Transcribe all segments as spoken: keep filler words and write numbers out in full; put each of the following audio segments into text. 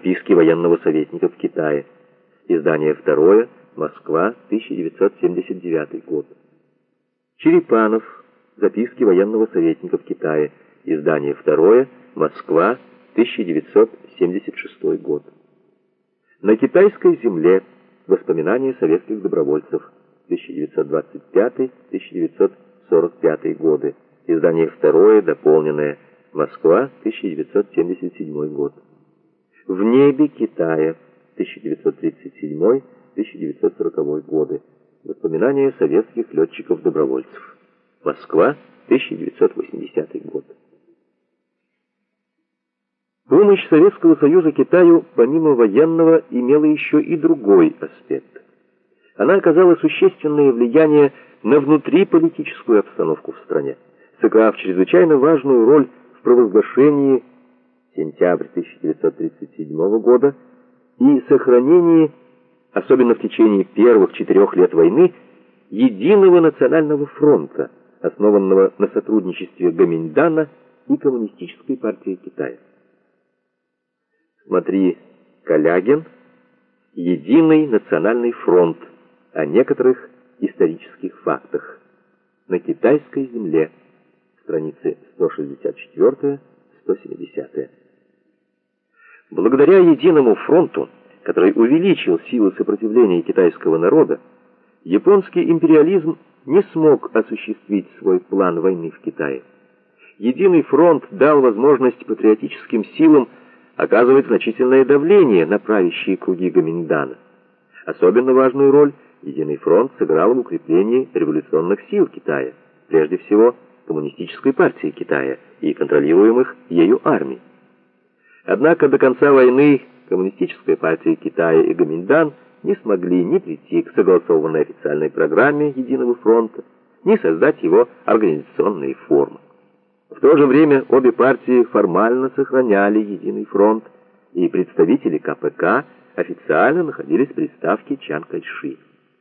Записки военного советника в Китае. Издание второе. Москва, тысяча девятьсот семьдесят девятый год. Черепанов. Записки военного советника в Китае. Издание второе. Москва, тысяча девятьсот семьдесят шестой год. На китайской земле. Воспоминания советских добровольцев. тысяча девятьсот двадцать пятый — тысяча девятьсот сорок пятый годы. Издание второе, дополненное. Москва, тысяча девятьсот семьдесят седьмой год. В небе Китая. тысяча девятьсот тридцать седьмой — тысяча девятьсот сороковой годы. Воспоминания советских летчиков-добровольцев. Москва, тысяча девятьсот восьмидесятый год. Помощь Советского Союза Китаю, помимо военного, имела еще и другой аспект. Она оказала существенное влияние на внутриполитическую обстановку в стране, сыграв чрезвычайно важную роль в провозглашении сентябрь тысяча девятьсот тридцать седьмого года и сохранении, особенно в течение первых четырех лет войны, единого национального фронта, основанного на сотрудничестве Гоминьдана и Коммунистической партии Китая. Смотри Калягин, «Единый национальный фронт. О некоторых исторических фактах». На китайской земле. Страницы сто шестьдесят четыре — сто семьдесят. Благодаря единому фронту, который увеличил силы сопротивления китайского народа, японский империализм не смог осуществить свой план войны в Китае. Единый фронт дал возможность патриотическим силам оказывать значительное давление на правящие круги Гоминьдана. Особенно важную роль Единый фронт сыграл в укреплении революционных сил Китая, прежде всего Коммунистической партии Китая и контролируемых ею армий. Однако до конца войны Коммунистическая партия Китая и Гоминьдан не смогли ни прийти к согласованной официальной программе Единого фронта, ни создать его организационные формы. В то же время обе партии формально сохраняли Единый фронт, и представители ка пэ ка официально находились при ставке Чан Кайши.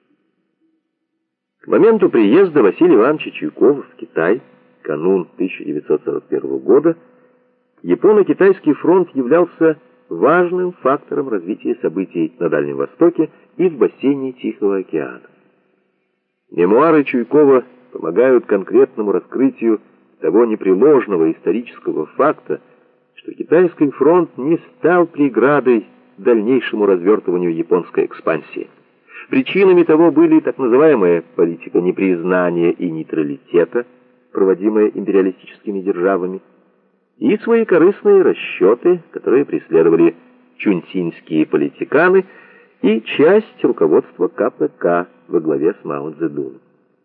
К моменту приезда Василия Ивановича Чуйкова в Китай, канун тысяча девятьсот сорок первого года, Японо-Китайский фронт являлся важным фактором развития событий на Дальнем Востоке и в бассейне Тихого океана. Мемуары Чуйкова помогают конкретному раскрытию того непреложного исторического факта, что Китайский фронт не стал преградой дальнейшему развертыванию японской экспансии. Причинами того были так называемая политика непризнания и нейтралитета, проводимая империалистическими державами, и своекорыстные расчеты, которые преследовали чунцинские политиканы и часть руководства ка пэ ка во главе с Мао Цзэдуном.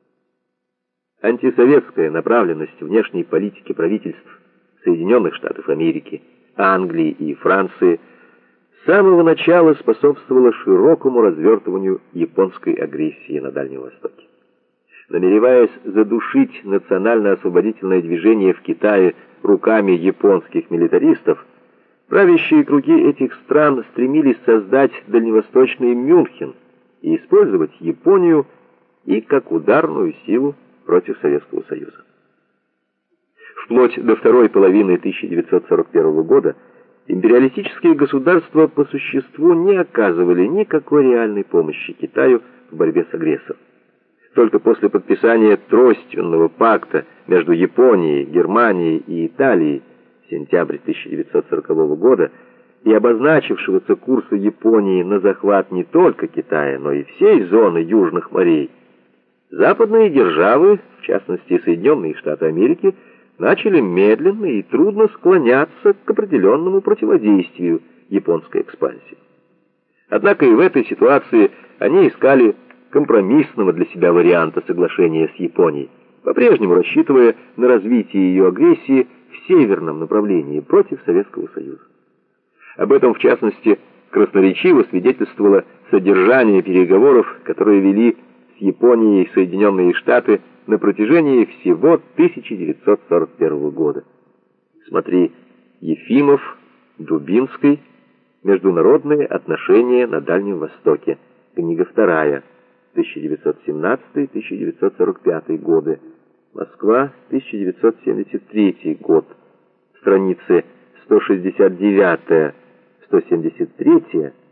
Антисоветская направленность внешней политики правительств Соединенных Штатов Америки, Англии и Франции с самого начала способствовала широкому развертыванию японской агрессии на Дальнем Востоке. Намереваясь задушить национально-освободительное движение в Китае руками японских милитаристов, правящие круги этих стран стремились создать дальневосточный Мюнхен и использовать Японию и как ударную силу против Советского Союза. Вплоть до второй половины тысяча девятьсот сорок первого года империалистические государства по существу не оказывали никакой реальной помощи Китаю в борьбе с агрессором. Только после подписания Тройственного пакта между Японией, Германией и Италией сентябрь тысяча девятьсот сорокового года и обозначившегося курса Японии на захват не только Китая, но и всей зоны Южных морей, западные державы, в частности Соединенные Штаты Америки, начали медленно и трудно склоняться к определенному противодействию японской экспансии. Однако и в этой ситуации они искали компромиссного для себя варианта соглашения с Японией, по-прежнему рассчитывая на развитие ее агрессии в северном направлении против Советского Союза. Об этом, в частности, красноречиво свидетельствовало содержание переговоров, которые вели с Японией Соединенные Штаты на протяжении всего тысяча девятьсот сорок первого года. Смотри Ефимов, Дубинский, «Международные отношения на Дальнем Востоке», книга вторая, тысяча девятьсот семнадцатый — тысяча девятьсот сорок пятый годы, Москва, тысяча девятьсот семьдесят третий год, страницы сто шестьдесят девять — сто семьдесят третья